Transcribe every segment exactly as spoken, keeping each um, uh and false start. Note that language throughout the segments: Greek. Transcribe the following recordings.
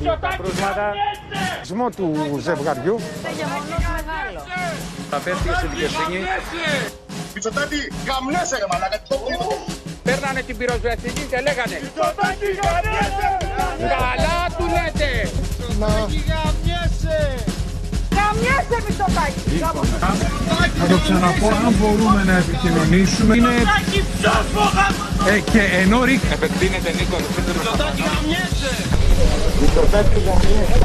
κρούσματα σμό του ζευγαριού. Θα πέφτει στη δικαιοσύνη. Μητσοτάκη, γαμνέσαι ρε μαλάκα, τι το πήρε. Παίρνανε την πυροσβεστική και λέγανε Μητσοτάκη, γαμνέσαι. καλά του λέτε. Μητσοτάκη, γαμνέσαι. Γαμνέσαι Μητσοτάκη. Θα το ξαναπώ, αν μπορούμε να επικοινωνήσουμε είναι... Ε, και ενώ ρίχνει... Επεκτείνεται Νίκο. Μητσοτάκη, γαμνέσαι. Μητσοτάκη, γαμνέσαι.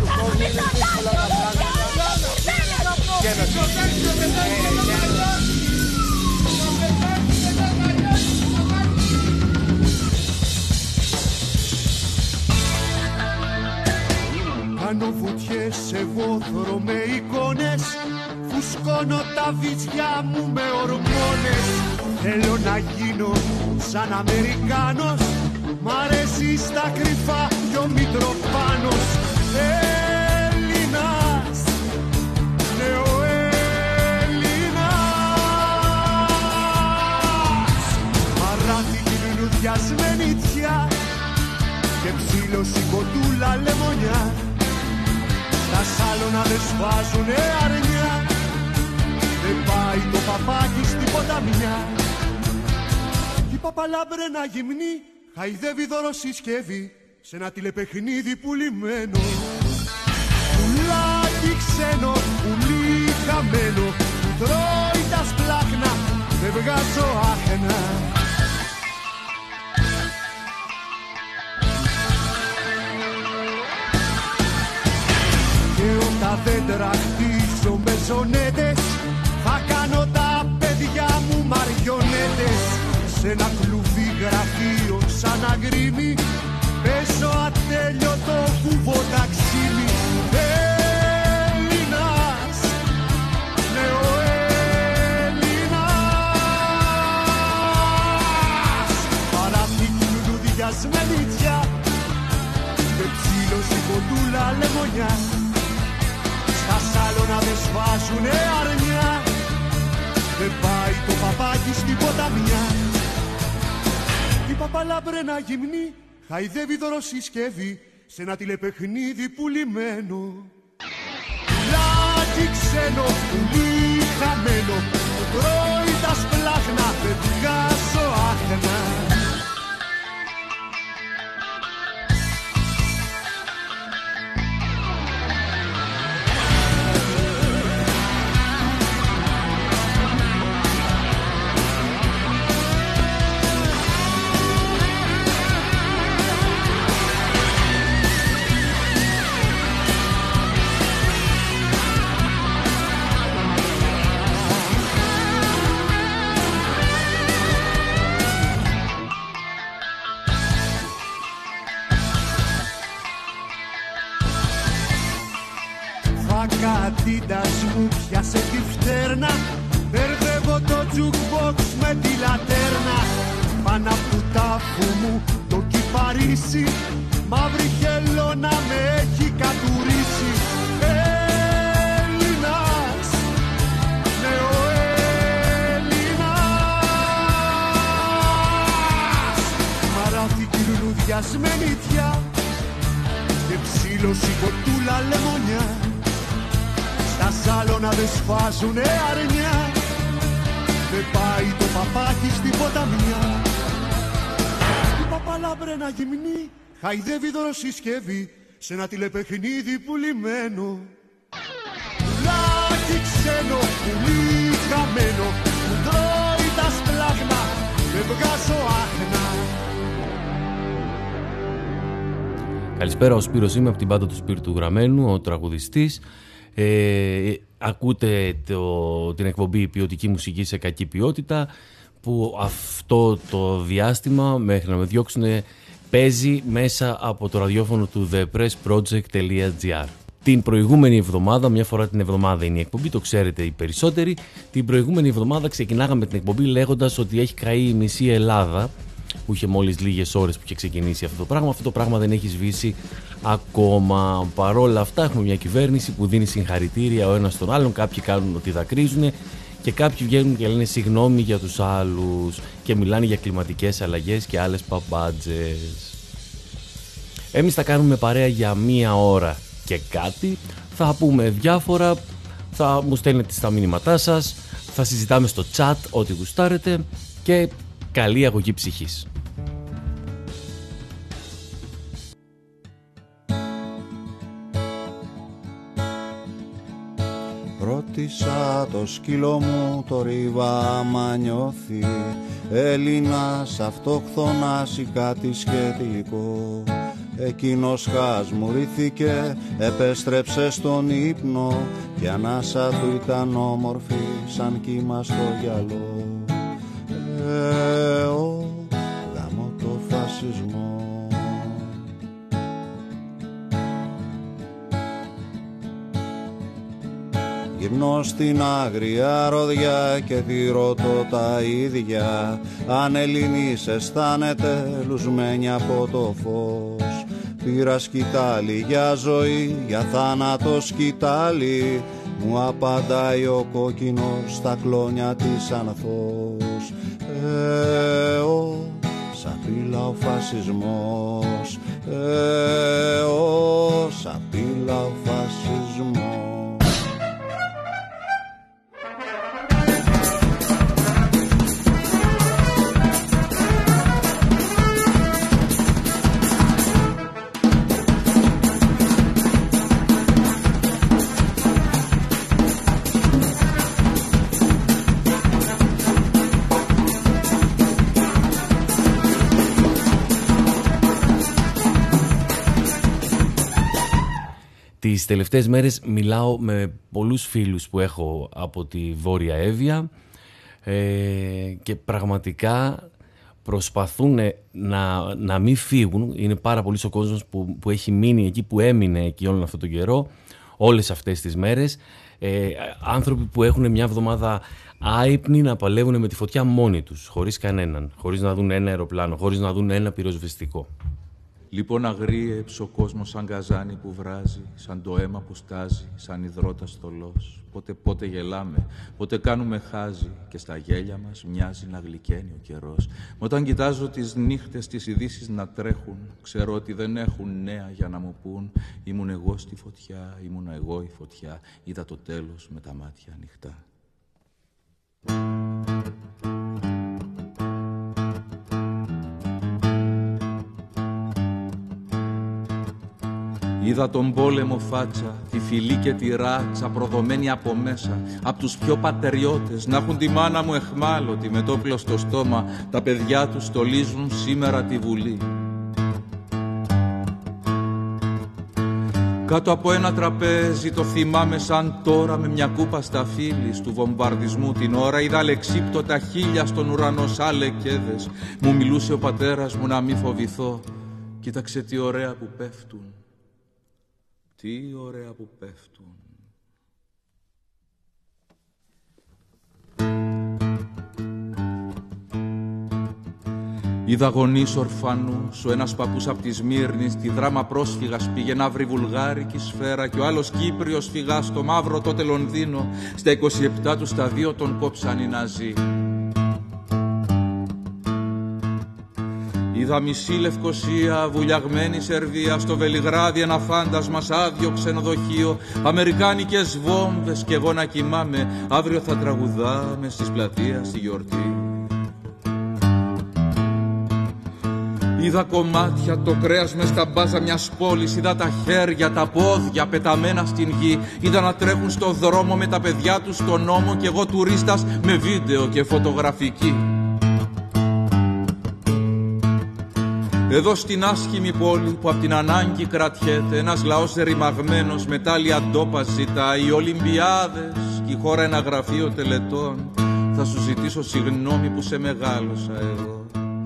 Κάνω βουτιές σε βόθρο με εικόνες, φουσκώνω τα βυζιά μου με ορμόνες. Θέλω να γίνω σαν Αμερικάνος, μ' αρέσει στα κρυφά κι ο Μητροπάνος. Έλληνας, νεοέλληνας, μαράθηκη λουλουδιασμένη τιά και ψήλωση κοντούλα λεμονιά. Στα σάλωνα δε σφάζουνε αρνιά, δεν πάει το παπάκι στην ποταμιά. Η παπαλάμπρενα γυμνή χαϊδεύει δωροσυσκεύη σε ένα τηλεπαιχνίδι πουλημένο. Πουλάκι ξένο, πουλί χαμένο, τρώει τα σπλάχνα, δεν βγάζω άχνα. Τα δέντρα χτίζω με ζωνέτες, θα κάνω τα παιδιά μου μαριονέτες. Σ' ένα κλουβί γραφείο σαν αγκρίμι, παίζω ατέλειωτο κουβοταξίμι. Έλληνας, νεοέλληνας, παράθηκη λουλουδιασμένη τιά και ψήλωση κοντούλα λεμονιά. Τα σάλωνα δε σβάζουνε αρνιά, δεν πάει το παπάκι στην ποταμιά. Η παπαλάμπρενα γυμνή χαϊδεύει δωροσυσκεύη σε ένα τηλεπαιχνίδι πουλημένο. Πουλάκι ξένο, πουλί χαμένο, τρώει τα σπλάχνα, δεν βγάζω άχνα. Κατίντας μου πιάσε τη φτέρνα, μπερδεύω το jukebox με τη λατέρνα. Πάνω απ' του τάφου μου το κυπαρίσι, μαύρη χελώνα με έχει κατουρίσει. Έλληνας, νεοέλληνας, μαράθηκη λουλουδιασμένη τιά και ψήλωση κοντούλα λεμονιά. Τα σάλωνα δε σφάζουνε αρνιά, δεν πάει το παπάκι στην ποταμιά. Η παπαλάμπρενα γυμνή χαϊδεύει δωροσυσκεύη σε ένα τηλεπαιχνίδι πουλημένο. Πουλάκι ξένο, πουλί χαμένο, που τρώει τα σπλάχνα, δεν βγάζω άχνα. Καλησπέρα, ο Σπύρος είμαι από την μπάντα του Σπύρου του Γραμμένου, ο τραγουδιστής. Ε, ακούτε το, την εκπομπή ποιοτική μουσική σε κακή ποιότητα, που αυτό το διάστημα μέχρι να με διώξουν παίζει μέσα από το ραδιόφωνο του the press project dot g r. Την προηγούμενη εβδομάδα, μια φορά την εβδομάδα είναι η εκπομπή, το ξέρετε οι περισσότεροι. Την προηγούμενη εβδομάδα ξεκινάγαμε την εκπομπή λέγοντας ότι έχει καεί η μισή Ελλάδα, που είχε μόλις λίγες ώρες που είχε ξεκινήσει αυτό το πράγμα. Αυτό το πράγμα δεν έχει σβήσει ακόμα. Παρόλα αυτά έχουμε μια κυβέρνηση που δίνει συγχαρητήρια ο ένας στον άλλον. Κάποιοι κάνουν ότι δακρύζουν και κάποιοι βγαίνουν και λένε συγγνώμη για τους άλλους και μιλάνε για κλιματικές αλλαγές και άλλες παπάντζες. Εμείς θα κάνουμε παρέα για μία ώρα και κάτι. Θα πούμε διάφορα, θα μου στέλνετε στα μηνύματά σας, θα συζητάμε στο chat ό,τι γουστάρετε και καλή αγωγή ψυχής. Ρώτησα το σκύλο μου το ρίβα άμα νιώθει Έλληνας, αυτοχθονάς ή κάτι σχετικό. Εκείνος χασμουρήθηκε, επέστρεψε στον ύπνο και ανάσα του ήταν όμορφη σαν κύμα στο γυαλό. Ε, ο, γαμώ το φασισμό. Γυρνώ στην άγρια ροδιά και τη ρωτώ τα ίδια αν Ελληνής αισθάνεται λουσμένη από το φως. Πήρα σκητάλι για ζωή, για θάνατο σκητάλι. Μου απαντάει ο κόκκινος στα κλόνια της ανθός. Ε, ο, σαπίλα ο φασισμός. Ε, ο, σαπίλα ο φασισμός. Τις τελευταίες μέρες μιλάω με πολλούς φίλους που έχω από τη Βόρεια Εύβοια ε, και πραγματικά προσπαθούν να, να μην φύγουν. Είναι πάρα πολλοί ο κόσμος που, που έχει μείνει εκεί, που έμεινε εκεί όλον αυτόν τον καιρό, όλες αυτές τις μέρες. Ε, άνθρωποι που έχουν μια εβδομάδα άυπνοι να παλεύουν με τη φωτιά μόνοι τους, χωρίς κανέναν, χωρίς να δουν ένα αεροπλάνο, χωρίς να δουν ένα πυροσβεστικό. Λοιπόν αγρίεψε ο κόσμος σαν καζάνι που βράζει, σαν το αίμα που στάζει, σαν υδρότας θολός. Πότε πότε γελάμε, πότε κάνουμε χάζι και στα γέλια μας μοιάζει να γλυκαίνει ο καιρός. Μα όταν κοιτάζω τις νύχτες, τις ειδήσεις να τρέχουν, ξέρω ότι δεν έχουν νέα για να μου πούν. Ήμουν εγώ στη φωτιά, ήμουν εγώ η φωτιά, είδα το τέλος με τα μάτια ανοιχτά. Είδα τον πόλεμο φάτσα, τη φυλή και τη ράτσα προδομένη από μέσα, απ' τους πιο πατεριώτες να έχουν τη μάνα μου εχμάλωτη με το όπλο στο στόμα, τα παιδιά τους στολίζουν σήμερα τη Βουλή. Κάτω από ένα τραπέζι το θυμάμαι σαν τώρα με μια κούπα στα φύλλη του βομβαρδισμού την ώρα είδα αλεξίπτωτα χίλια στον ουρανό σαν λεκέδες. Μου μιλούσε ο πατέρας μου να μη φοβηθώ, κοίταξε τι ωραία που πέφτουν. Τι ωραία που πέφτουν. Είδα γονείς ορφανούς, ο ένας παππούς απ' τη Σμύρνη στη δράμα πρόσφυγας πήγε να βρει βουλγάρικη σφαίρα και ο άλλος Κύπριος φυγά στο μαύρο τότε Λονδίνο. Στα είκοσι επτά του στα δύο τον κόψαν οι Ναζί. Είδα μισή Λευκοσία, βουλιαγμένη Σερβία, στο Βελιγράδι ένα φάντασμα σ' άδειο ξενοδοχείο. Αμερικάνικες βόμβες κι εγώ να κοιμάμαι, αύριο θα τραγουδάμε στις πλατείες στη γιορτή. Είδα κομμάτια, το κρέας μες στα μπάζα μιας πόλης. Είδα τα χέρια, τα πόδια πεταμένα στην γη. Είδα να τρέχουν στο δρόμο με τα παιδιά τους στον νόμο κι εγώ τουρίστας με βίντεο και φωτογραφική. Εδώ στην άσχημη πόλη που απ' την ανάγκη κρατιέται ένας λαός ρημαγμένος με τάλια ντόπα ζητά. Οι Ολυμπιάδες κι η χώρα ένα γραφείο τελετών. Θα σου ζητήσω συγγνώμη που σε μεγάλωσα εγώ.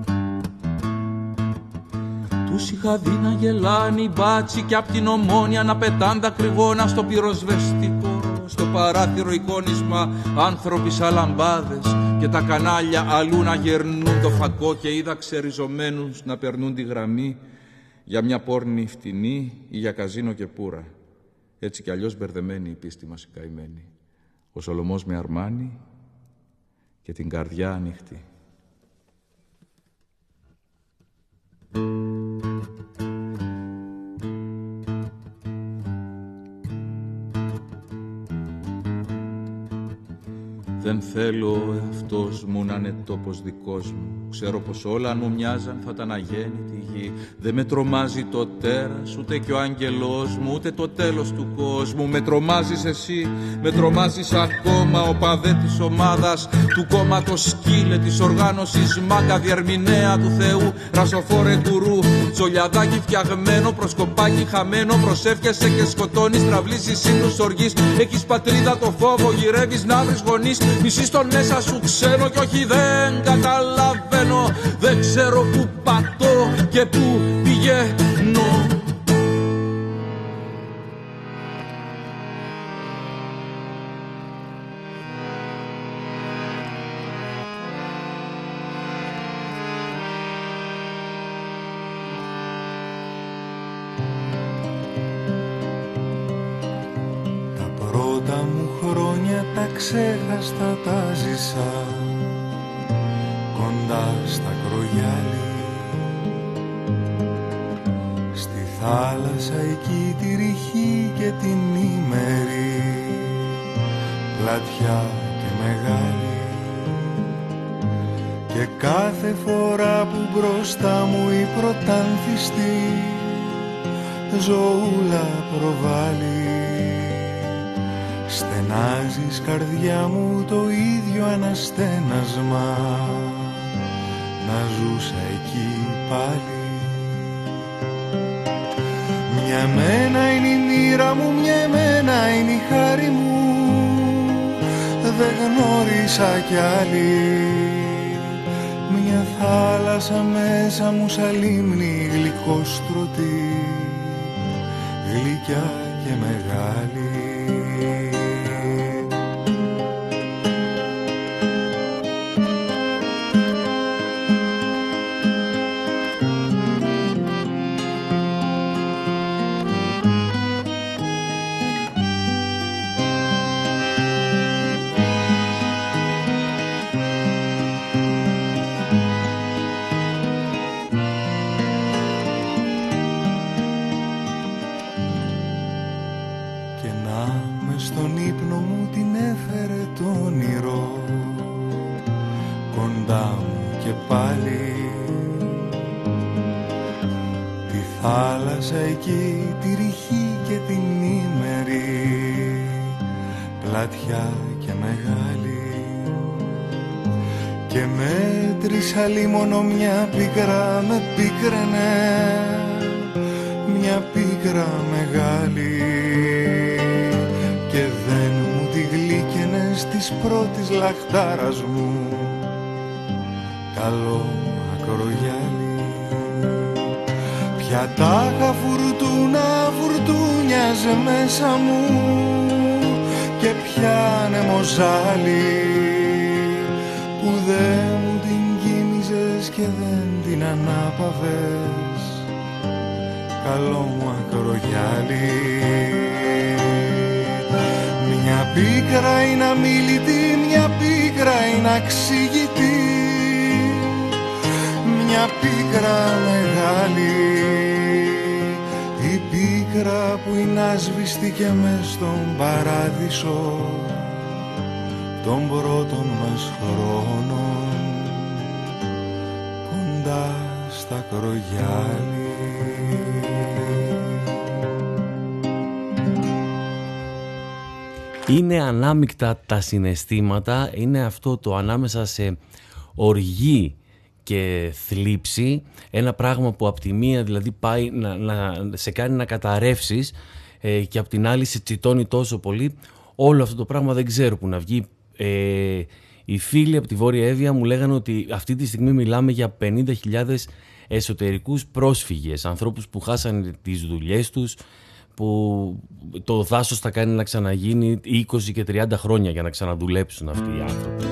Τους είχα δει να γελάνε οι μπάτσι κι απ' την Ομόνια να πετάν δακρυγόνα στο πυροσβεστικό. Στο παράθυρο εικόνισμα άνθρωποι σαν λαμπάδες και τα κανάλια αλλού να γερνούν το φακό και είδα ξεριζωμένους να περνούν τη γραμμή για μια πόρνη φτηνή ή για καζίνο και πουρα. Έτσι κι αλλιώς μπερδεμένη η πίστη μας η καημένη. Ο Σολομός με αρμάνι και την καρδιά ανοιχτή. Δεν θέλω ο εαυτός μου να είναι τόπος δικός μου. Ξέρω πως όλα αν μου μοιάζαν θα ήταν αγέννητη γη. Δεν με τρομάζει το τέρας, ούτε και ο άγγελός μου, ούτε το τέλος του κόσμου. Με τρομάζεις εσύ, με τρομάζεις ακόμα, ο παδέ της ομάδας, του κόμματος σκύλε, της οργάνωσης μάγκα, διερμηνέα του Θεού, ρασοφόρε γκουρού, τσολιαδάκι φτιαγμένο, προσκοπάκι χαμένο. Προσεύχεσαι και σκοτώνεις, τραυλίζεις σύντους οργής. Έχεις πατρίδα το φόβο, γυρεύεις να βρεις γονείς. Μισείς τον μέσα σου ξέρω κι όχι δεν καταλαβαίνω. Δεν ξέρω που πατώ και που πηγαίνω. Τα πρώτα μου χρόνια τα ξέχαστα τα ζήσα κοντά στα Κρογιάλι, στη θάλασσα εκεί τη ρηχή και την ημέρη, πλατιά και μεγάλη. Και κάθε φορά που μπροστά μου η πρωτάνθιστη ζωούλα προβάλλει, στενάζεις καρδιά μου το ίδιο αναστένασμα, να ζούσα εκεί πάλι. Μια μένα είναι η μοίρα μου, μια μένα είναι η χάρη μου, δεν γνώρισα κι άλλη. Μια θάλασσα μέσα μου σαν λίμνη γλυκόστρωτη, γλυκιά και μεγάλη. Εκεί τη ρηχή και την ημέρη, πλατιά και μεγάλη. Και μέτρησα λίμωνο μια πίκρα με πίκραινε, μια πίκρα μεγάλη. Και δεν μου τη γλύκαινες της πρώτης λαχτάρας μου, καλό ακρογιάλι. Πια τάχα φουρτούνα φουρτούνιαζε μέσα μου και πια νεμοζάλι που δεν μου την κοίμιζες και δεν την ανάπαβες, καλό μου ακρογιάλι. Μια πίκρα είναι αμίλητη, μια πίκρα είναι αξίγητη, μια πίκρα μεγάλη, η πίκρα που είναι άσβηστηκε μες στον παράδεισο των πρώτων μας χρόνων, κοντά στα Κρογιάλι. Είναι ανάμεικτα τα συναισθήματα, είναι αυτό το ανάμεσα σε οργή και θλίψη, ένα πράγμα που από τη μία δηλαδή πάει να, να σε κάνει να καταρρεύσεις ε, και από την άλλη σε τσιτώνει τόσο πολύ. Όλο αυτό το πράγμα δεν ξέρω που να βγει. Ε, οι φίλοι από τη Βόρεια Εύβοια μου λέγανε ότι αυτή τη στιγμή μιλάμε για πενήντα χιλιάδες εσωτερικούς πρόσφυγες, ανθρώπους που χάσανε τις δουλειές τους, που το δάσος θα κάνει να ξαναγίνει είκοσι και τριάντα χρόνια για να ξαναδουλέψουν αυτοί οι άνθρωποι.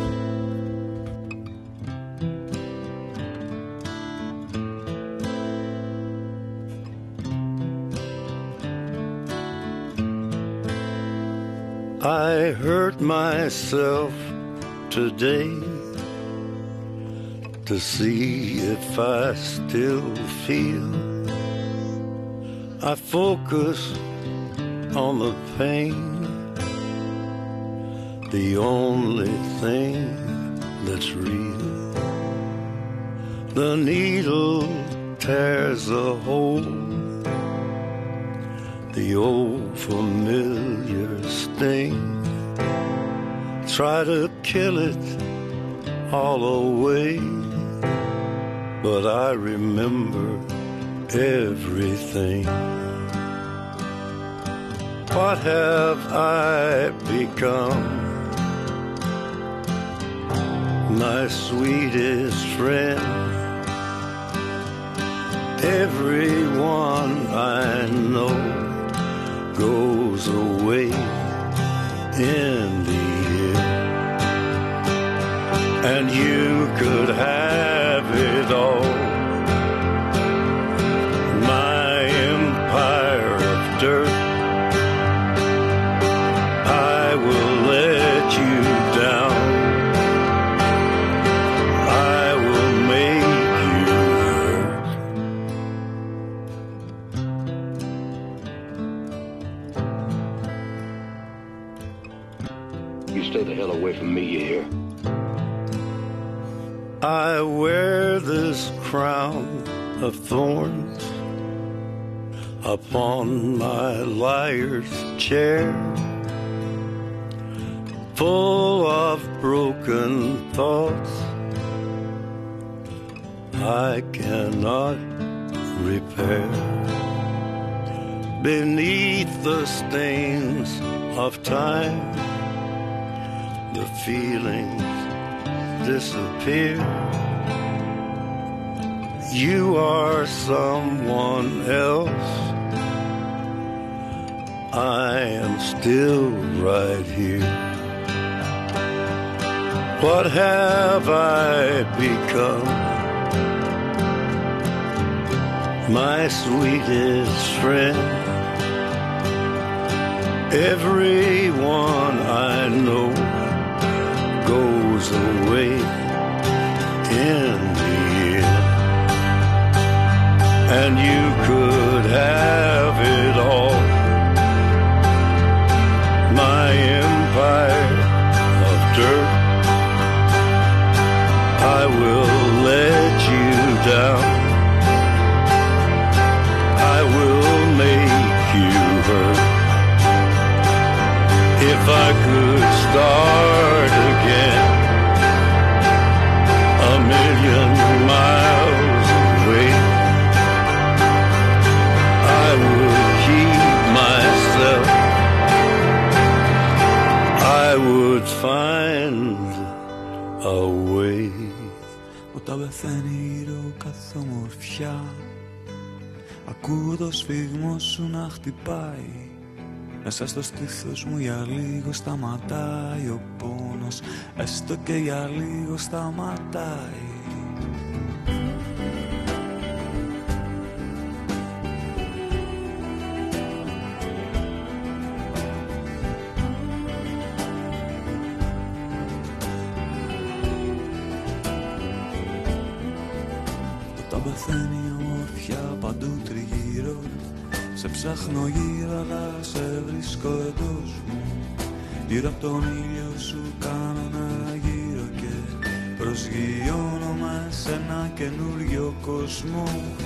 I hurt myself today to see if I still feel. I focus on the pain the only thing that's real. The needle tears a hole, the old familiar sting. Try to kill it all away, but I remember everything. What have I become? My sweetest friend. Everyone I know goes away in the end, and you could have it all. My empire of dirt, I will let you down. I will make you hurt. You stay the hell away from me, you hear? I wear this crown of thorns upon my liar's chair, full of broken thoughts I cannot repair. Beneath the stains of time, the feelings disappear. You are someone else. I am still right here. What have I become? My sweetest friend. Everyone I know goes away in the end, and you could have it all. My empire of dirt, I will let you down. I will make you hurt. If I could start again, a million miles away, I would keep myself. I would find a way. Όταν πεθαίνει γύρω κάθε ομορφιά, ακούω το σφίγμο σου να χτυπάει. Μέσα στο στήθος μου για λίγο σταματάει ο πόνος, έστω και για λίγο σταματάει. Όταν πεθαίνει η ομορφιά παντού τριγύρω, σε ψάχνω γύρω αλλά σε βρίσκω εντός μου. Γύρω απ' τον ήλιο σου κάνω ένα γύρο και προσγειώνομαι σε ένα καινούριο κόσμο.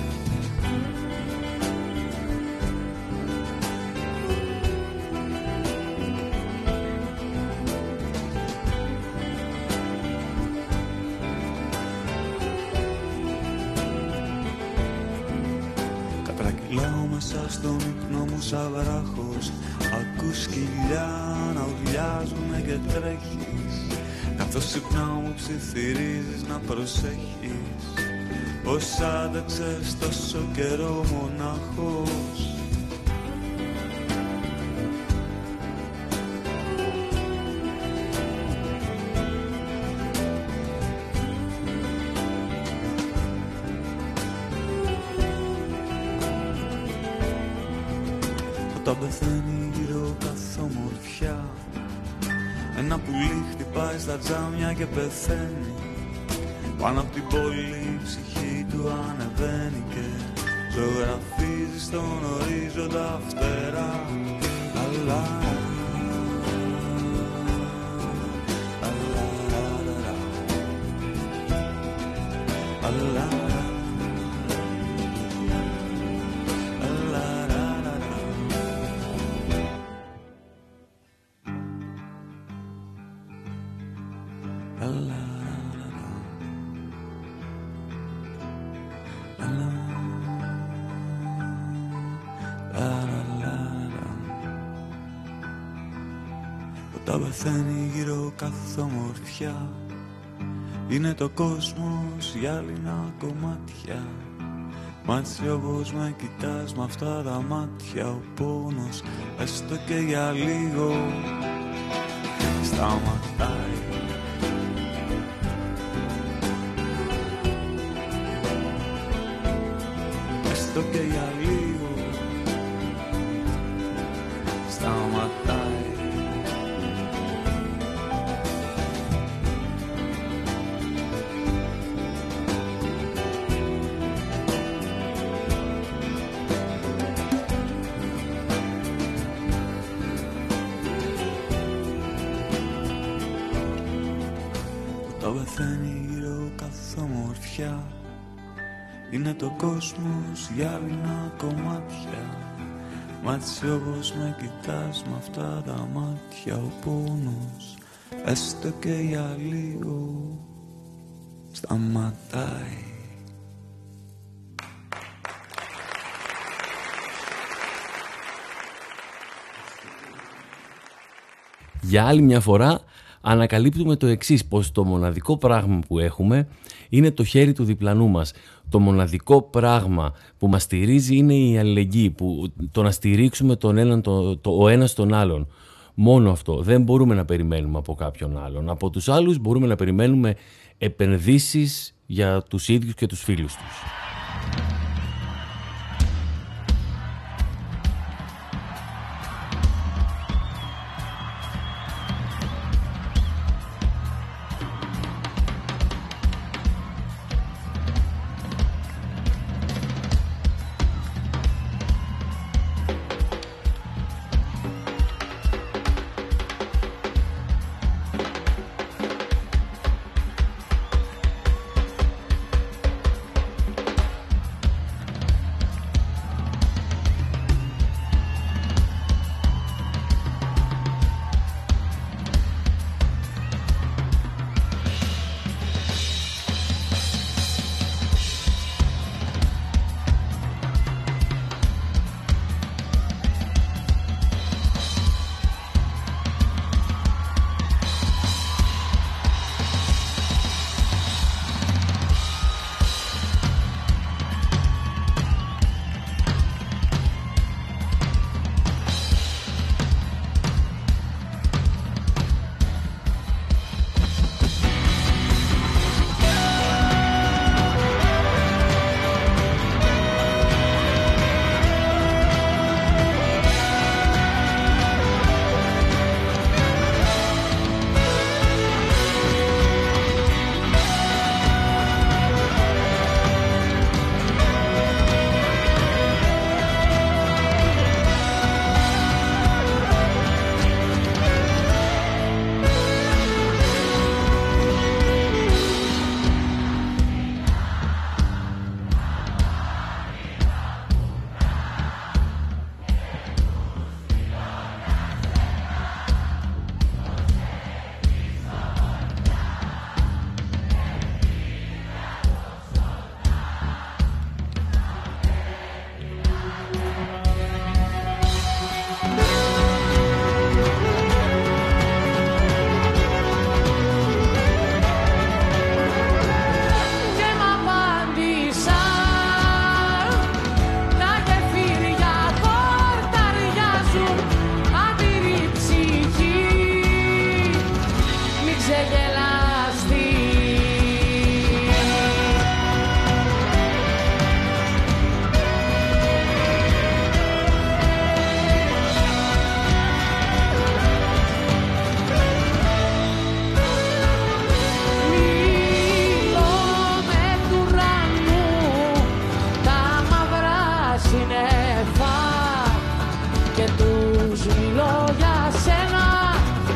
Κατρακυλάω μέσα στον ύπνο μου σαν βράχος, ακούς σκυλιά να ουρλιάζουνε και τρέχεις. Καθώς ξυπνάω μου ψιθυρίζεις να προσέχεις, πως άντεξες τόσο καιρό μονάχος. Όταν πεθαίνει γύρω κάθε ομορφιά, ένα πουλί χτυπάει στα τζάμια και πεθαίνει. Πάνω απ' την πόλη η ψυχή του ανεβαίνει και ζωγραφίζει στον ορίζοντα φτερά. Αλλά αλλά όταν πεθαίνει γύρω κάθε ομορφιά είναι το κόσμος γυάλινα κομμάτια. Μ' έτσι όπως με κοιτάς μ' αυτά τα μάτια, ο πόνος έστω και για λίγο σταματάει. Έστω και για λίγο σταματάει. Πεθαίνει γύρω κάθε ομορφιά είναι το κόσμος γυάλινα κομμάτια. Μ' έτσι όπως με κοιτάς μ' αυτά τα μάτια, ο πόνος έστω και για λίγο σταματάει. Για άλλη μια φορά ανακαλύπτουμε το εξής, πως το μοναδικό πράγμα που έχουμε είναι το χέρι του διπλανού μας. Το μοναδικό πράγμα που μας στηρίζει είναι η αλληλεγγύη, που, το να στηρίξουμε τον έναν, το, το, ο ένας τον άλλον. Μόνο αυτό. Δεν μπορούμε να περιμένουμε από κάποιον άλλον. Από τους άλλους μπορούμε να περιμένουμε επενδύσεις για τους ίδιους και τους φίλους τους.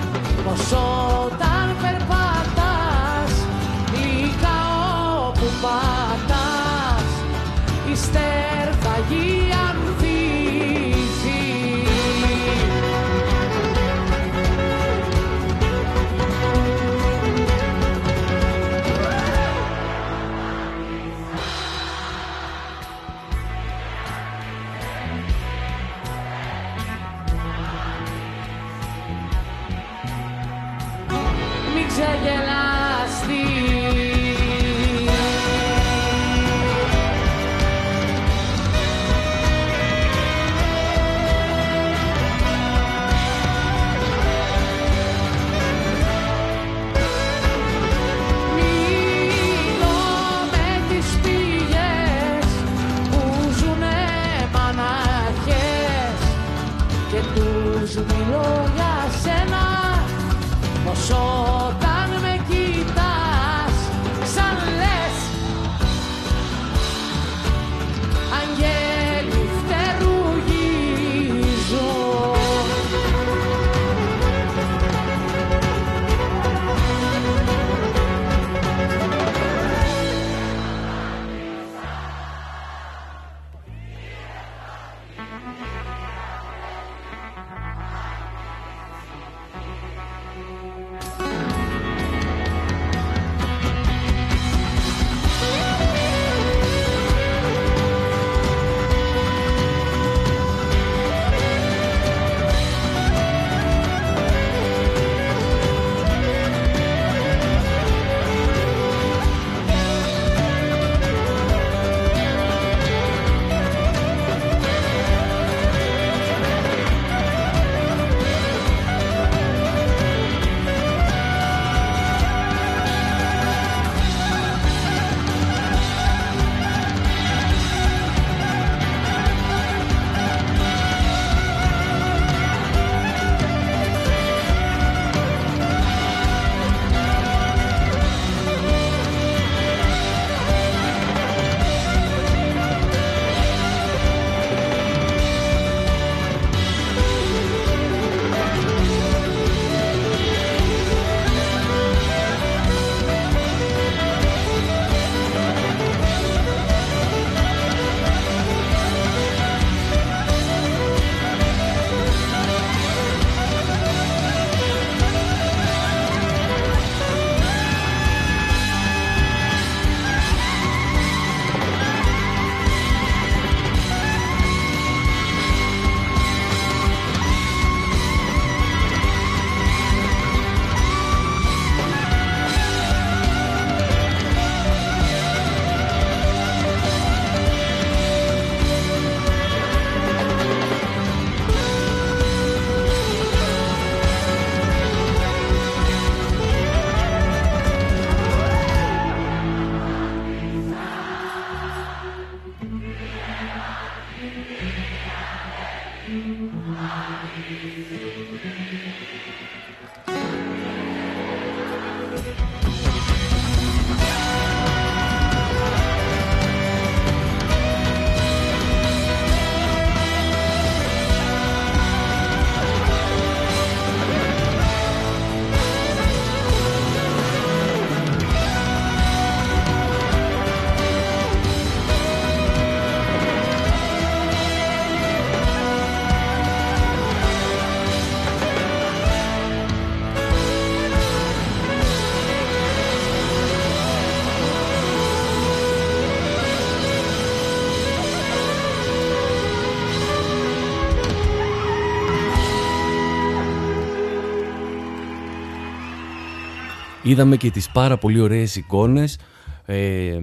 Όταν περπατάς, γλυκά όπου πας. πατάς, η στερφαγή ανθίζει. Μην ξεγελαστεί. Μιλώ με τις πηγές που ζουνε μαναχές και τους μιλώ για σένα, πως όταν με κοιτάς σαν λες αγγέλοι φτερουγίζουν. Είδαμε και τις πάρα πολύ ωραίες εικόνες ε,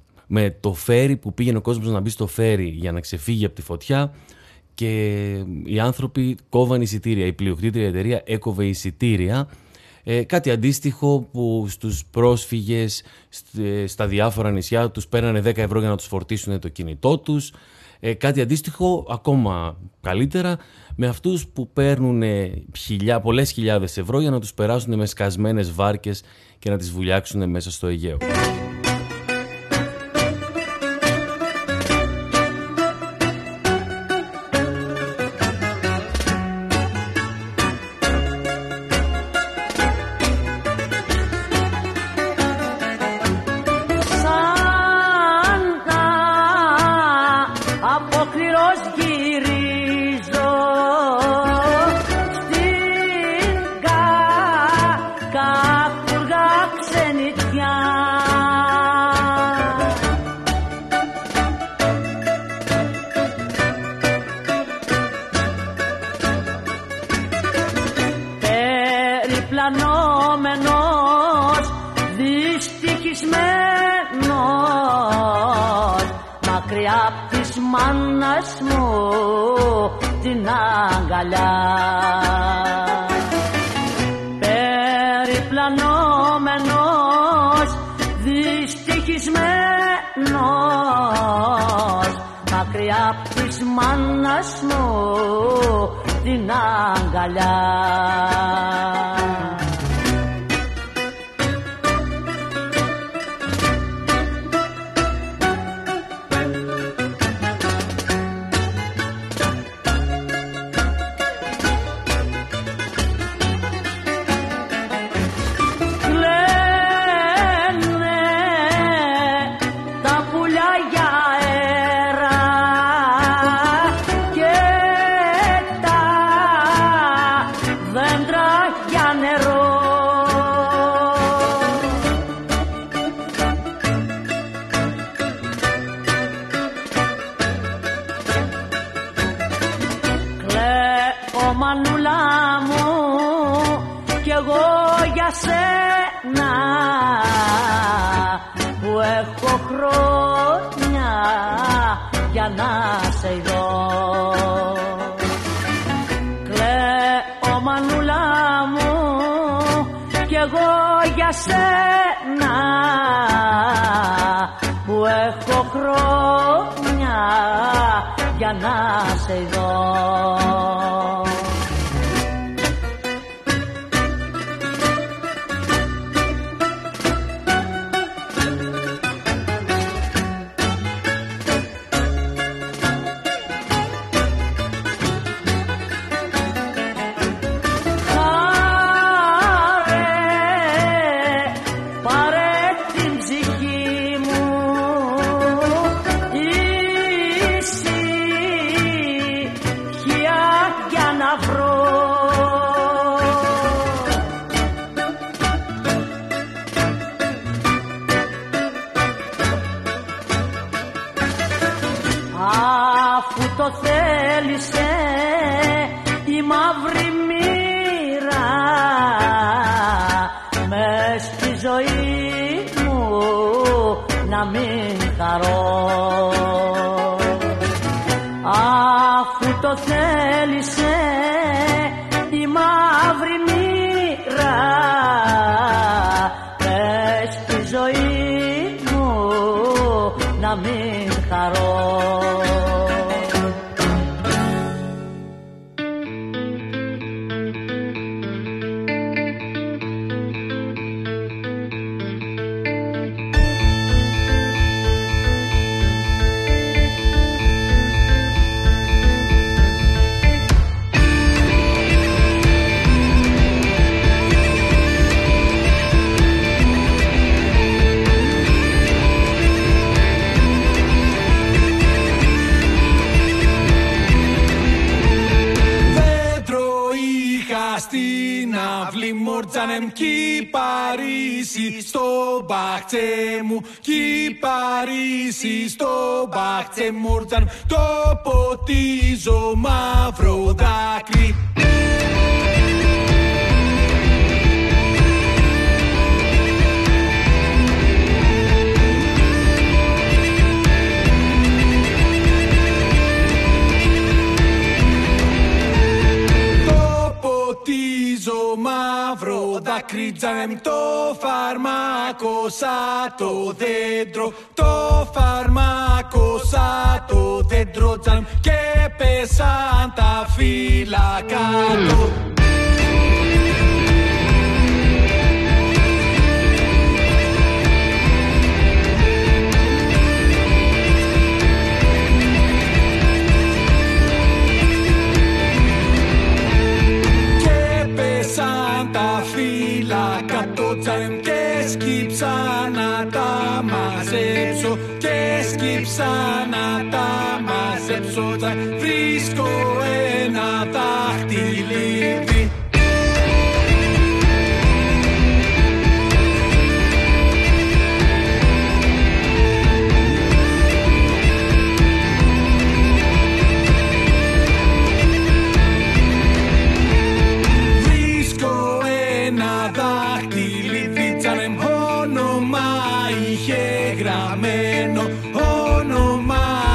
με το φέρι που πήγαινε ο κόσμος να μπει στο φέρι για να ξεφύγει από τη φωτιά και οι άνθρωποι κόβαν εισιτήρια. Η πλειοκτήτρια εταιρεία έκοβε εισιτήρια. Ε, κάτι αντίστοιχο που στους πρόσφυγες στα διάφορα νησιά τους παίρνανε δέκα ευρώ για να τους φορτίσουν το κινητό τους. Ε, κάτι αντίστοιχο, ακόμα καλύτερα, με αυτούς που παίρνουν χιλιά, πολλές χιλιάδες ευρώ για να τους περάσουν με σκασμένες βάρκες και να τις βουλιάξουν μέσα στο Αιγαίο. Σαν μακριά απ' της μάνας μου την αγκαλιά. Περιπλανόμενος, δυστυχισμένος, μακριά απ' της μάνας μου την αγκαλιά. Σένα που έχω χρόνια για να σε δω. Κλαίω μανούλα μου κι εγώ για σένα που έχω χρόνια για να σε δω. Το θέλησε η μαύρη μοίρα μες στη ζωή μου να μην χαρώ. Αφού το θέλησε η μαύρη μοίρα μες στη ζωή μου να μην χαρώ. Μόρτζανεμ κι Παρίσι στο μπαχτσέ μου, κι Παρίσι στο μπαχτσέ μόρτζαν, το ποτίζω μαύρο δάκρυ. Μαύρο δάκρυτζανεμ το φαρμάκο σαν το δέντρο, το φαρμάκο σαν το δέντρο τζανεμ και πέσαν τα φύλλα κάτω. Τα φύλλα κάτω τζανεμ και σκύψα να τα μαζέψω, και σκύψα να τα μαζέψω τζανεμ, βρίσκω ένα δάχτυλίδι. Όνομα είχε γραμμένο, όνομα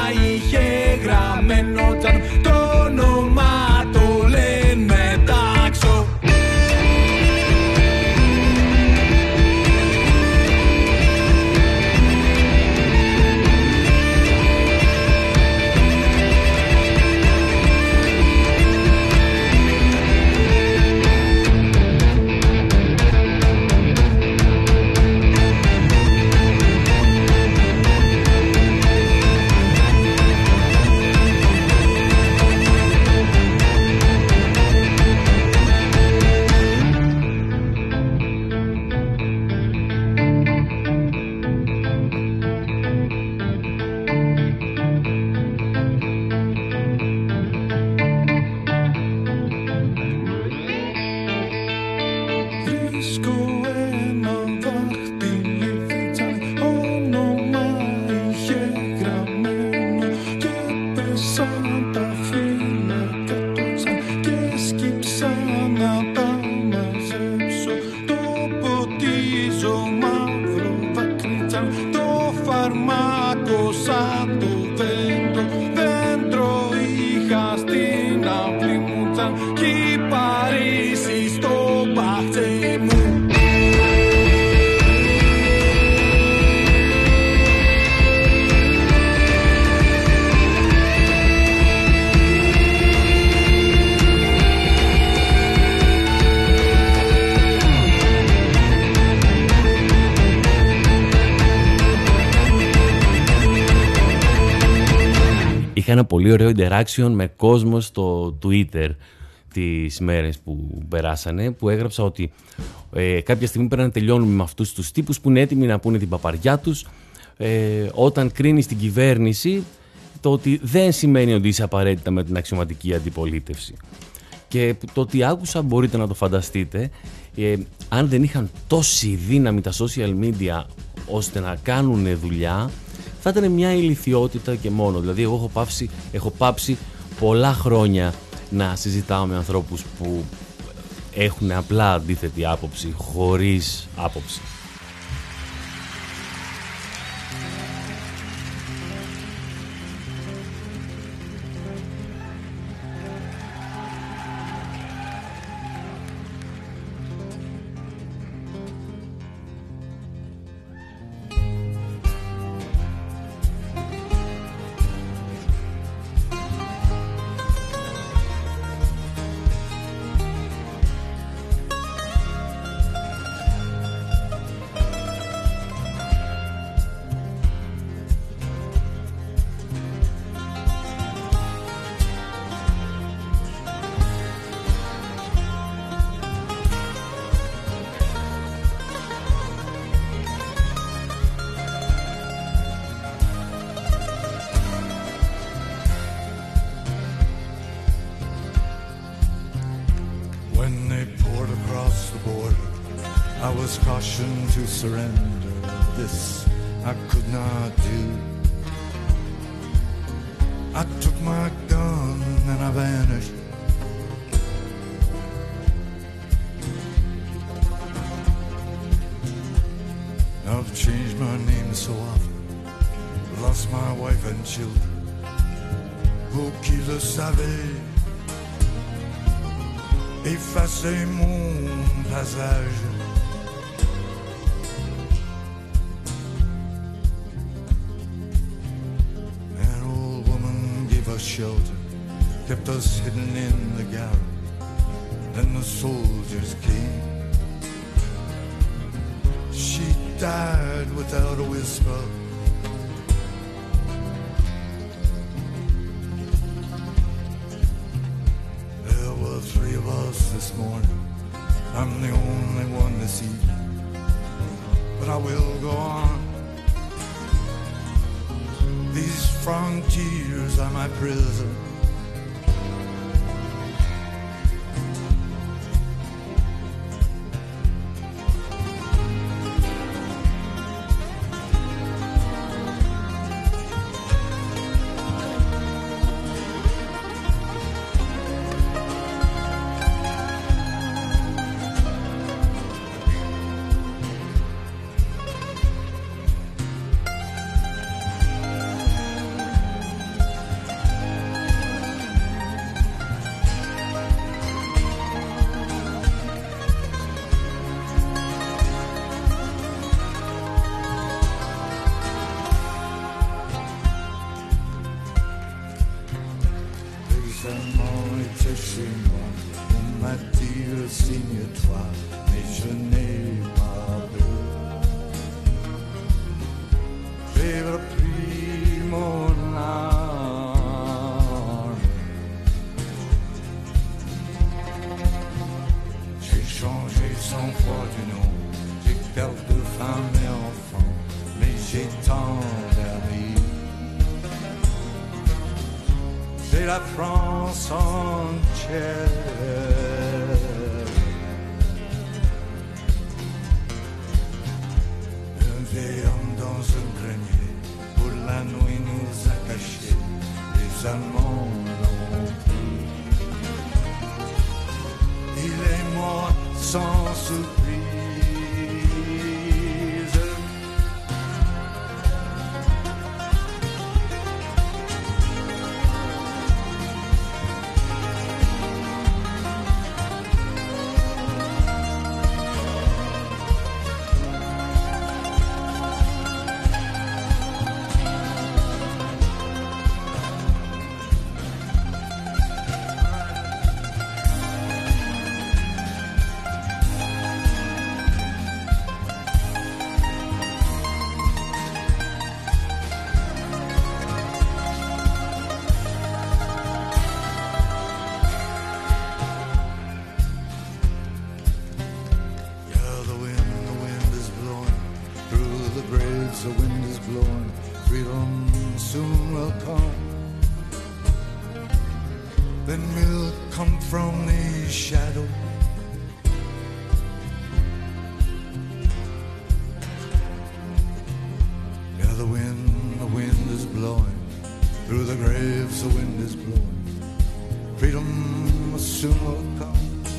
το δέντρο. Δέντρο είχα στην αυλή μου σαν κι η Παρίσι στο μπαχτσέ μου. Είχα ένα πολύ ωραίο interaction με κόσμο στο Twitter τις μέρες που περάσανε, που έγραψα ότι ε, κάποια στιγμή πρέπει να τελειώνουμε με αυτούς τους τύπους που είναι έτοιμοι να πούνε την παπαριά τους ε, όταν κρίνεις την κυβέρνηση, το ότι δεν σημαίνει ότι είσαι απαραίτητα με την αξιωματική αντιπολίτευση. Και το ότι άκουσα, μπορείτε να το φανταστείτε, ε, αν δεν είχαν τόση δύναμη τα social media ώστε να κάνουν δουλειά, θα ήταν μια ηλιθιότητα και μόνο. Δηλαδή εγώ έχω πάψει, έχω πάψει πολλά χρόνια να συζητάω με ανθρώπους που έχουν απλά αντίθετη άποψη, χωρίς άποψη. To surrender, this I could not do. I took my gun and I vanished. I've changed my name so often, lost my wife and children. Vous qui le savez, effacez mon passage. Shelter kept us hidden in the garret. Then the soldiers came. She died without a whisper. There were three of us this morning. I'm the only one this evening, but I will go on. These frontiers are my prison. La France entière. Un vieil homme dans un grenier, où la nuit nous a cachés, les Allemands l'ont pris. Il est mort sans surprise. then we'll come from the shadow. Yeah, the wind, the wind is blowing through the graves, the wind is blowing. Freedom soon will come.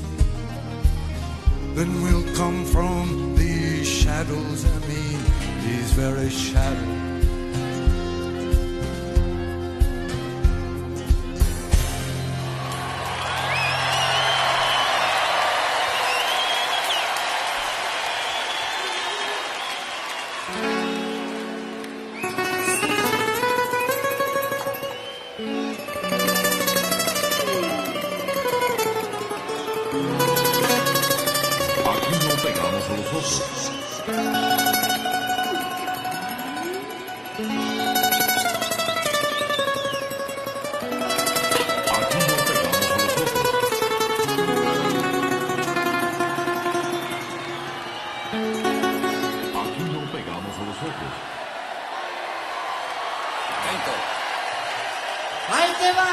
Then we'll come from these shadows, I mean, these very shadows. Ahí te va.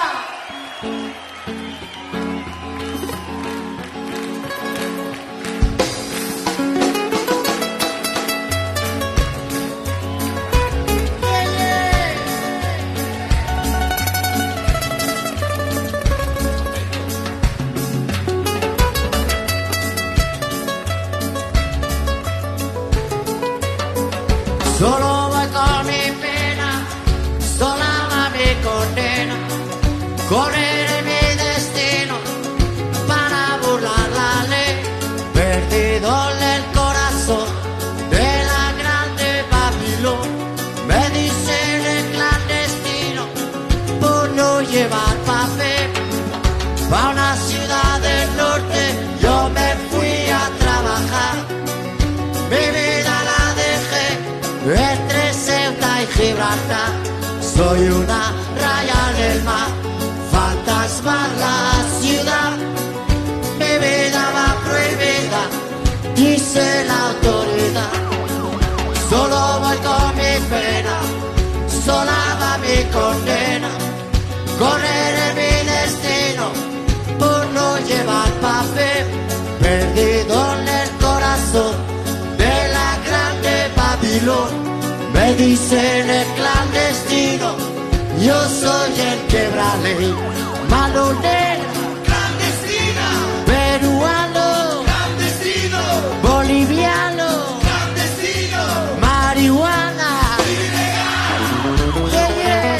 Solo voy con mi pena, sola va mi condena, correré mi destino para burlar la ley, perdido en el corazón de la grande Babilón, me dicen el clandestino por no llevar papel, pa' una ciudad del norte yo me fui a trabajar, mi vida la dejé entre Ceuta y Gibraltar, soy una raya en el mar, fantasma en la ciudad, mi vida va prohibida, dice la autoridad, solo voy con mi pena, sola va mi condena, correré mi destino por no llevar papel, perdido en el corazón de la grande Babilón, me dicen el clandestino, yo soy el quebraley, mano negra, clandestina, peruano, clandestino, boliviano, clandestino, marihuana, ilegal, yeah, yeah.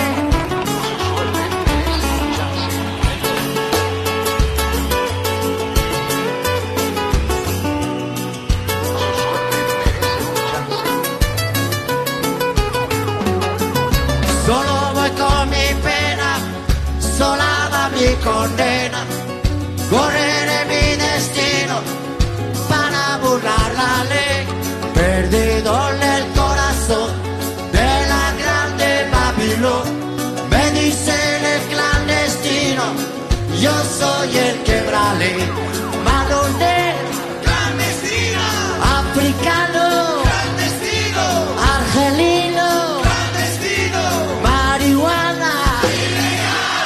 Solo voy con mi pena, sola va mi condena, correré mi destino para burlar la ley, perdido en el corazón de la grande Babilón, me dicen el clandestino, yo soy el quebraley, mano negra, clandestina, africano, clandestino, argelino, marihuana, ilegal.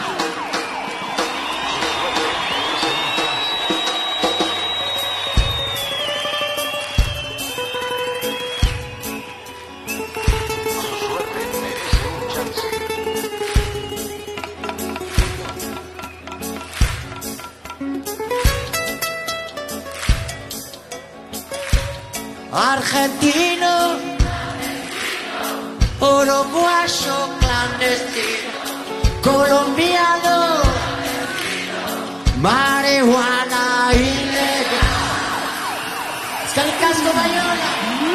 Argentino, uruguayo clandestino, colombiano, marihuana ilegal. Σκαλικάσκο Βαϊόλα.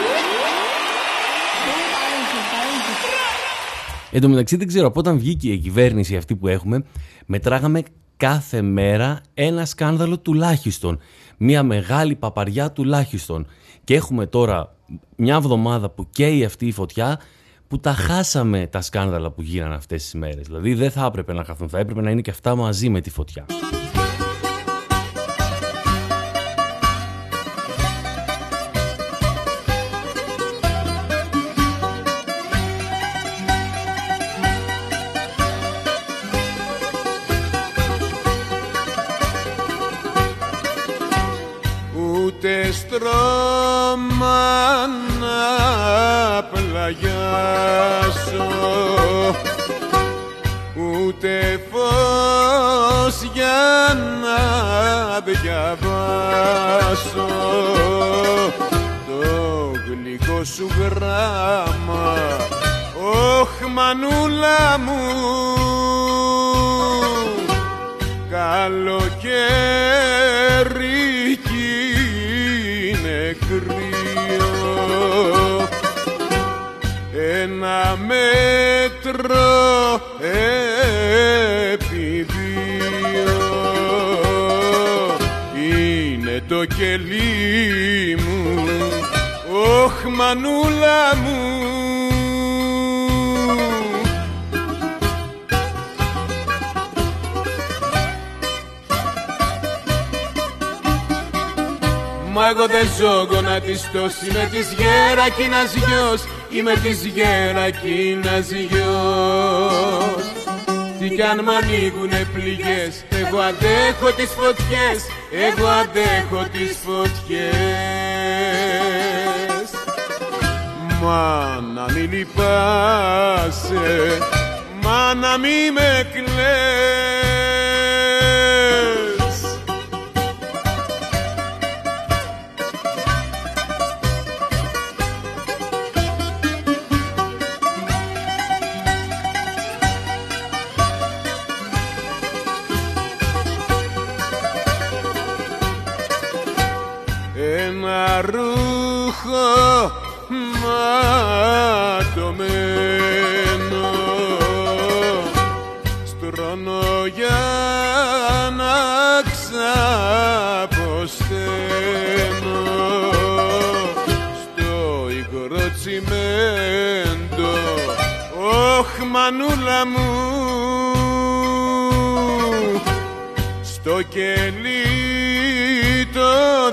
Εν τω μεταξύ δεν ξέρω, από όταν βγήκε η κυβέρνηση αυτή που έχουμε, μετράγαμε κάθε μέρα ένα σκάνδαλο τουλάχιστον. Μια μεγάλη παπαριά τουλάχιστον. Και έχουμε τώρα μια εβδομάδα που καίει αυτή η φωτιά, που τα χάσαμε τα σκάνδαλα που γίνανε αυτές τις μέρες. Δηλαδή δεν θα έπρεπε να χαθούν, θα έπρεπε να είναι και αυτά μαζί με τη φωτιά. στρώμα να πλαγιάσω, ούτε φως για να διαβάσω το γλυκό σου γράμμα. Ωχ, μανούλα μου, καλοκαίρι κι είναι κρύο, ένα μέτρο επί δύο είναι το κελί μου. Ωχ, μανούλα μου, μα εγώ δεν ζω γονατιστός, είμαι της Γερακίνας γιος, είμαι της Γερακίνας γιος. Τι κι αν μ' ανοίγουνε πληγές, εγώ αντέχω τις φωτιές, εγώ αντέχω τις φωτιές. Μα να μην λυπάσαι, μα να μη με κλαις. Ένα ρούχο ματωμένο στρώνω για να ξαποσταίνω στο υγρό τσιμέντο. Ωχ, μανούλα μου, στο κελί το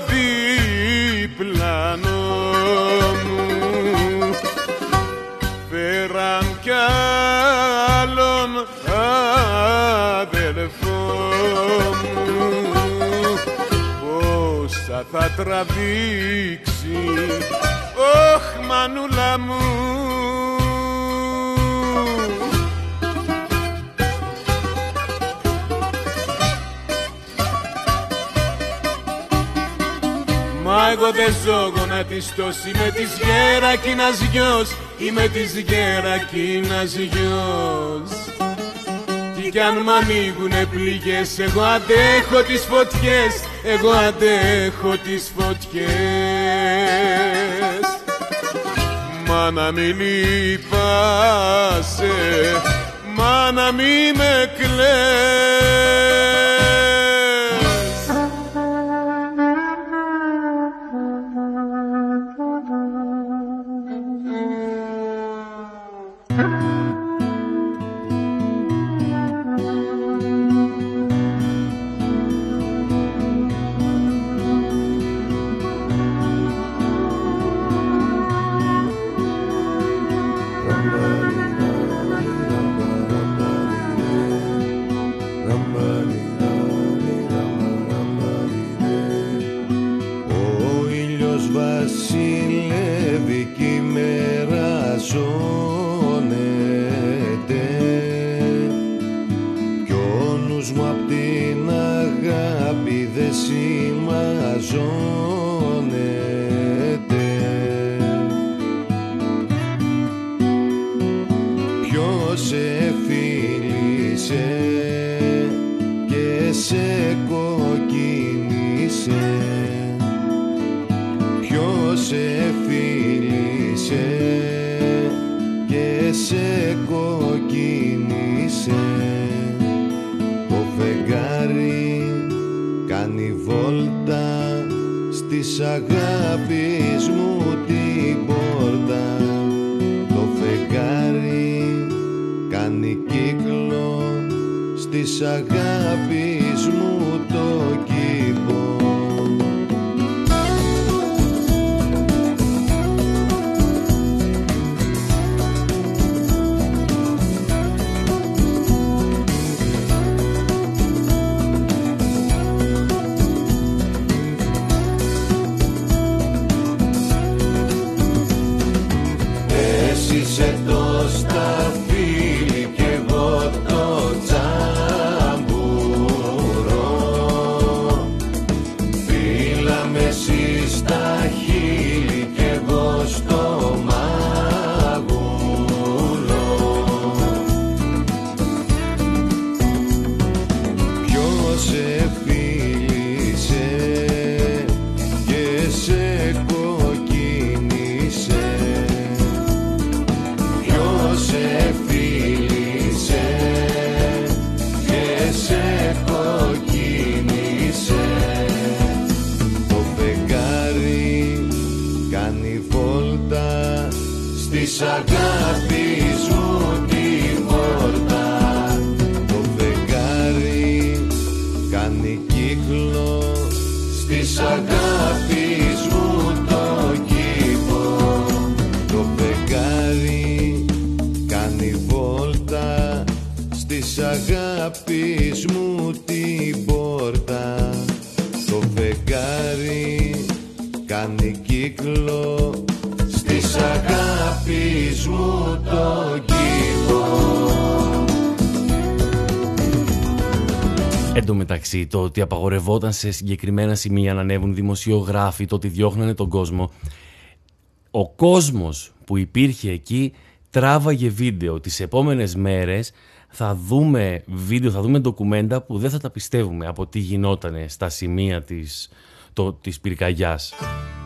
διπλανό μου φέραν κι άλλον αδελφό μου. Πόσα θα τραβήξει, ωχ, μανούλα μου. Μα εγώ δεν ζω γονατιστός, είμαι της Γερακίνας γιος, είμαι της Γερακίνας γιος. Τι κι αν μ' ανοίγουνε πληγές, εγώ αντέχω τις φωτιές, εγώ αντέχω τις φωτιές. Μα να μη λυπάσαι, μα να μη με κλαις. της αγάπης μου την πόρτα, το φεγγάρι κάνει κύκλο, της αγάπης μου το κύκλο. Εν τω μεταξύ, το ότι απαγορευόταν σε συγκεκριμένα σημεία να ανέβουν δημοσιογράφοι, το ότι διώχνανε τον κόσμο, ο κόσμος που υπήρχε εκεί τράβαγε βίντεο. Τις επόμενες μέρες θα δούμε βίντεο, θα δούμε ντοκουμέντα που δεν θα τα πιστεύουμε από τι γινότανε στα σημεία της, το, της πυρκαγιάς.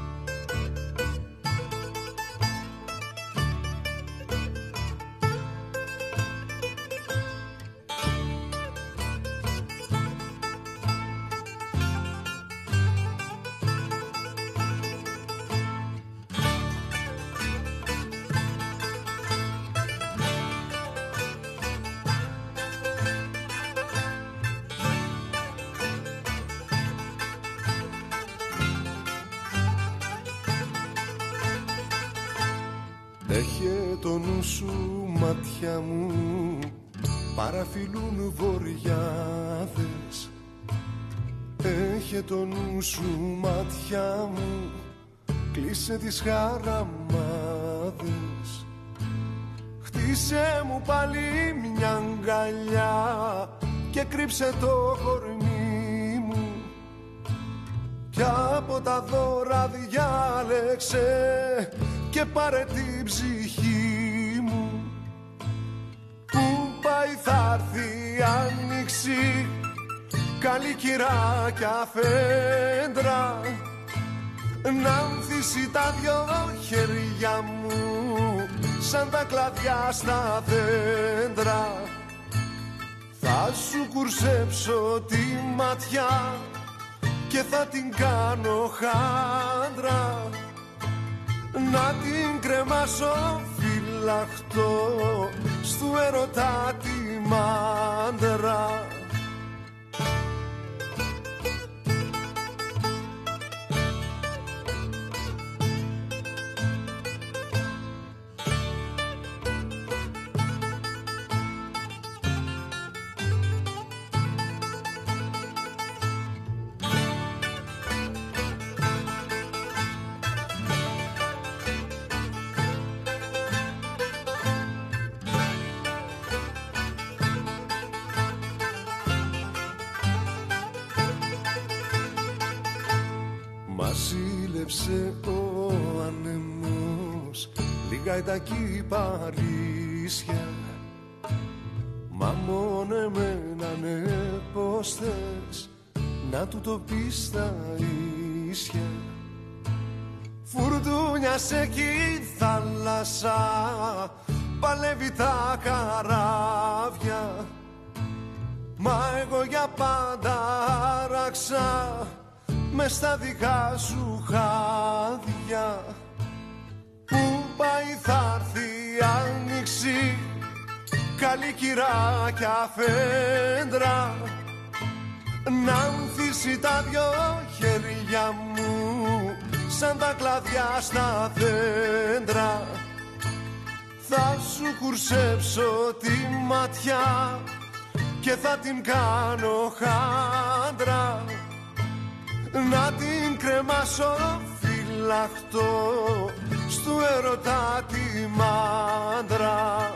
Έχε το νου σου μάτια μου, παραφυλούν βοριάδες. Έχε το νου σου μάτια μου, κλείσε τις χαραμάδες. Χτίσε μου πάλι μια αγκαλιά και κρύψε το κορμί μου, κι από τα δώρα διάλεξε και πάρε την ψυχή μου. Πού πάει θα έρθει η άνοιξη, καλή κυρά κι αφέντρα, να ανθίσει τα δυο χέρια μου σαν τα κλαδιά στα δέντρα. Θα σου κουρσέψω τη ματιά και θα την κάνω χάντρα, να την κρεμάσω φυλαχτό στου ερωτά τη μάντρα. Μασίλεψε ο ανεμός λίγα τα κυπαρίσια, μα μόνο εμένα ναι πως θες να του το πεις στα ίσια. Φουρτούνιασε κι η θάλασσα, παλεύει τα καράβια, μα εγώ για πάντα άραξα μες στα δικά σου χάδια. Πού πάει θα έρθει η άνοιξη, καλή κυρά κι αφέντρα, να ανθίσει τα δυο χέρια μου σαν τα κλαδιά στα δέντρα. Θα σου κουρσέψω τη ματιά και θα την κάνω χάντρα, να την κρεμάσω φυλαχτό στου ερωτά τη μάντρα.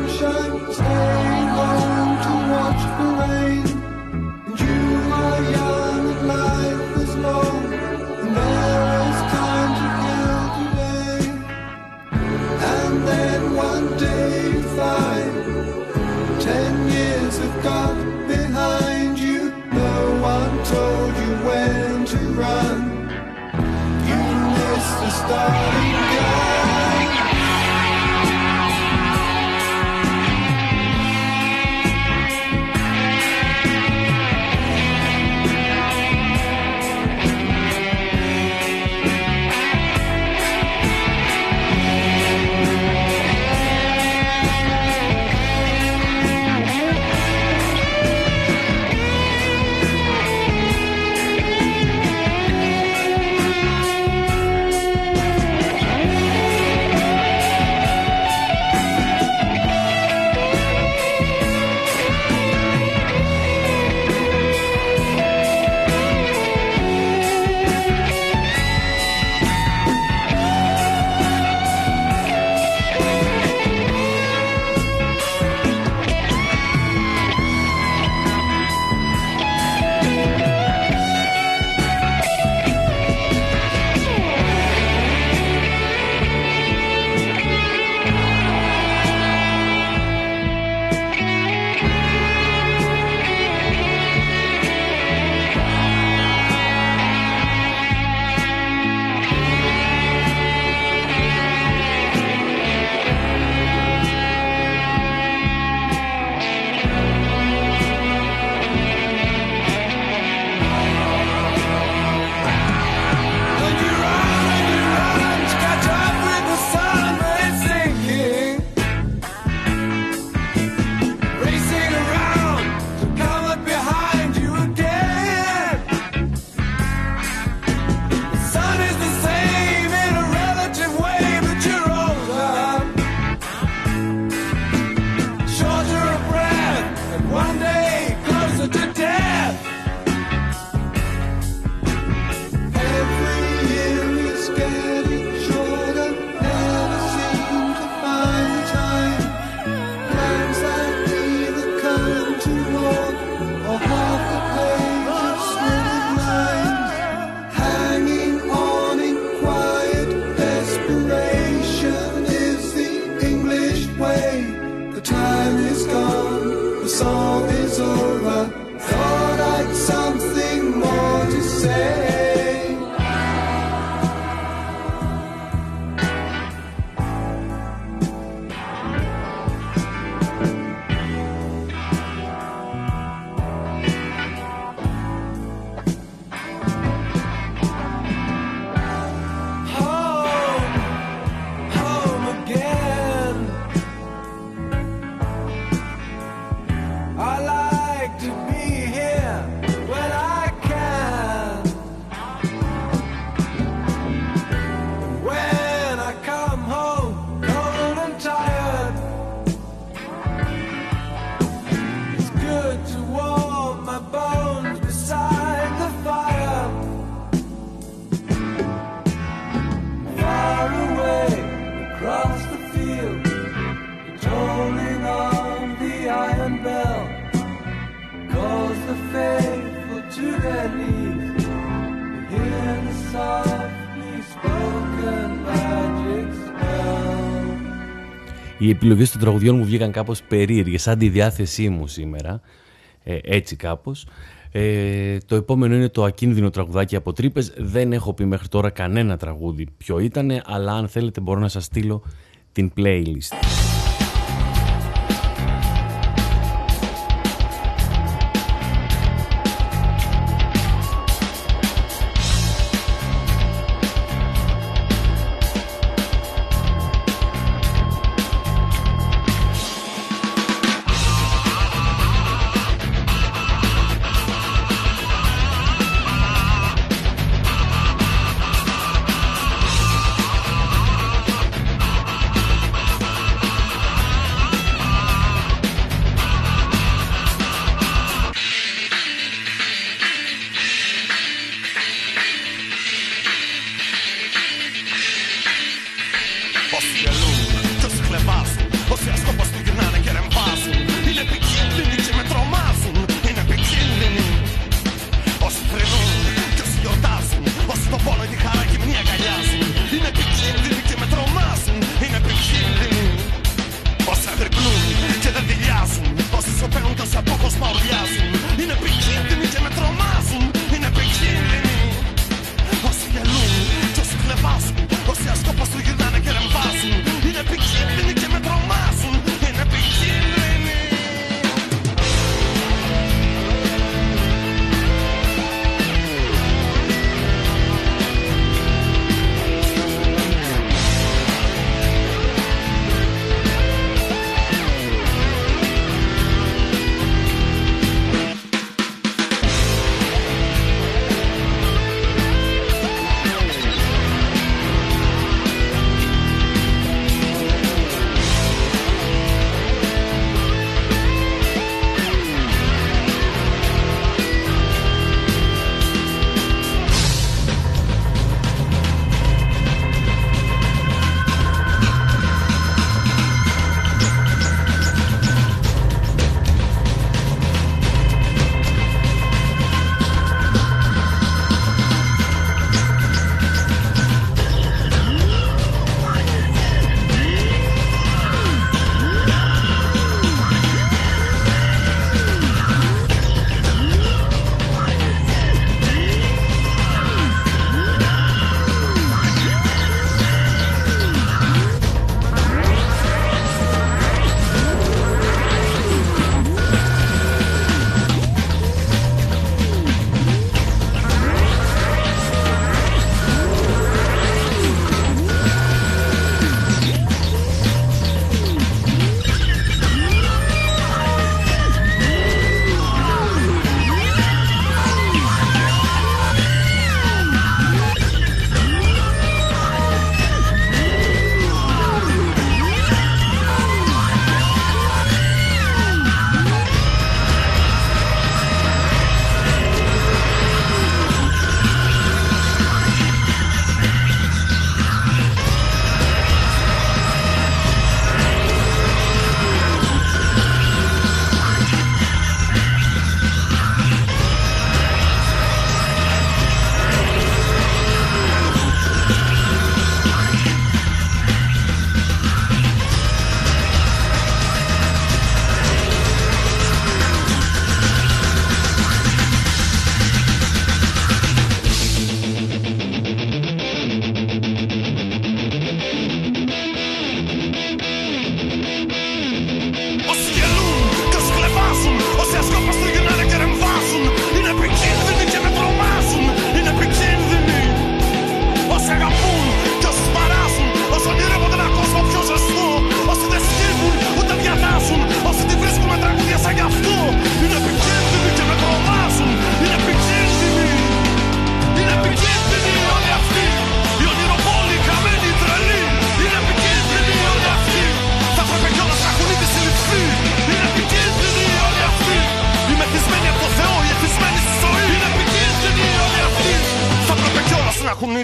sunshine, staying home to watch the rain. And you are young and life is long, and there is time to kill today. And then one day you find ten years have gone behind you. No one told you when to run. You missed the starting gun. Οι επιλογές των τραγουδιών μου βγήκαν κάπως περίεργες, σαν τη διάθεσή μου σήμερα, ε, έτσι κάπως. Ε, το επόμενο είναι το ακίνδυνο τραγουδάκι από Τρύπες. Δεν έχω πει μέχρι τώρα κανένα τραγούδι ποιο ήτανε, αλλά αν θέλετε μπορώ να σας στείλω την playlist.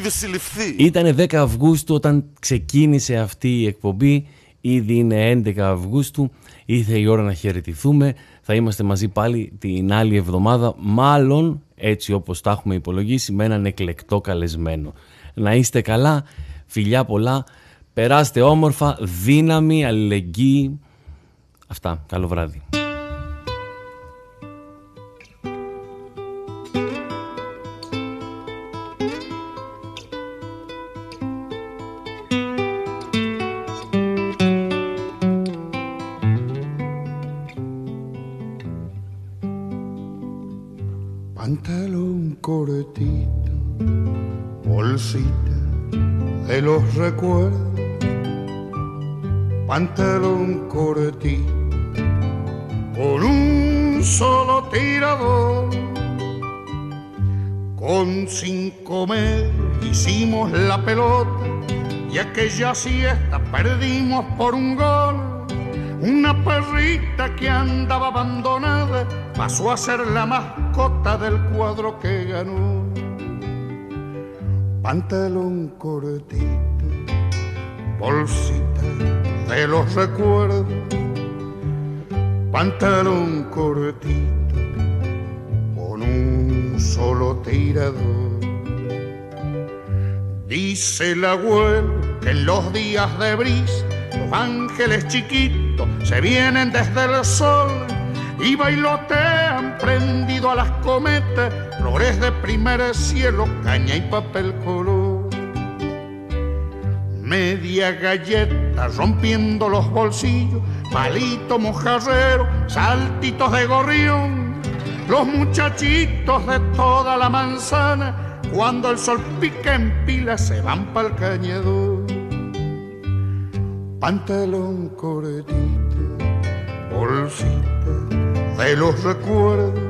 ήδη συλληφθεί. Ήτανε δέκα Αυγούστου όταν ξεκίνησε αυτή η εκπομπή. Ήδη είναι έντεκα Αυγούστου. Ήρθε η ώρα να χαιρετηθούμε. Θα είμαστε μαζί πάλι την άλλη εβδομάδα. Μάλλον έτσι όπως τα έχουμε υπολογίσει, με έναν εκλεκτό καλεσμένο. Να είστε καλά. Φιλιά πολλά. Περάστε όμορφα. Δύναμη, αλληλεγγύη. Αυτά. Καλό βράδυ. Pantalón cortito, bolsita de los recuerdos. Pantalón cortito, con un solo tirador. Con cinco medios hicimos la pelota y aquella siesta perdimos por un gol. Una perrita que andaba abandonada pasó a ser la mascota del cuadro que ganó. Pantalón cortito, bolsita de los recuerdos. Pantalón cortito, con un solo tirador. Dice el abuelo que en los días de brisa los ángeles chiquitos se vienen desde el sol y bailotean prendido a las cometas, flores de primer cielo, caña y papel color. Media galleta rompiendo los bolsillos, palito mojarrero, saltitos de gorrión. Los muchachitos de toda la manzana, cuando el sol pica en pila, se van pa'l cañador. Pantalón cortito, bolsita de los recuerdos.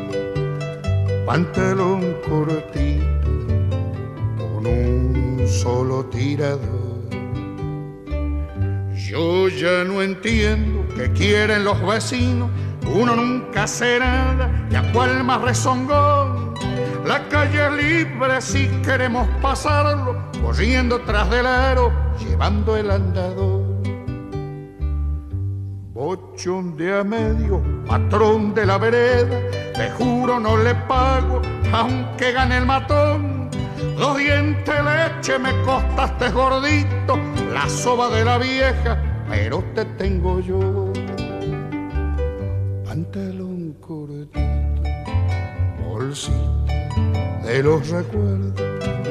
Pantalón cortito, con un solo tirador. Yo ya no entiendo qué quieren los vecinos. Uno nunca hace nada, y a cuál más rezongón. La calle es libre si queremos pasarlo, corriendo tras del aro, llevando el andador. Bochón de a medio, patrón de la vereda, te juro no le pago, aunque gane el matón. Dos dientes de leche me costaste gordito, la soba de la vieja, pero te tengo yo. Pantalón cortito, bolsita de los recuerdos.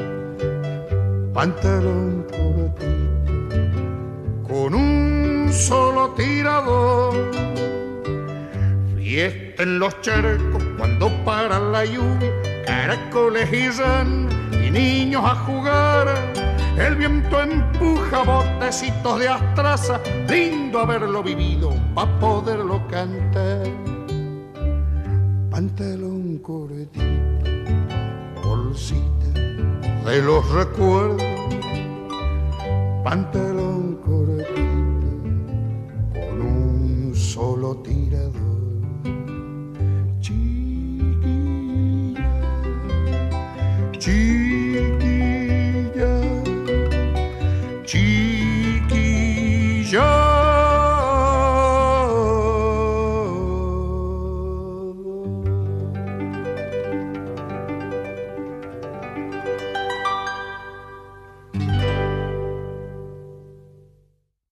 Pantalón cortito, con un solo tirador. Fiesta en los charcos cuando para la lluvia, caracoles y ranas y niños a jugar. El viento empuja botecitos de astraza, lindo haberlo vivido pa' poderlo cantar. Pantalón cortito, bolsita de los recuerdos. Pantalón cortito, con un solo tirador. Chiquilla, chiquilla.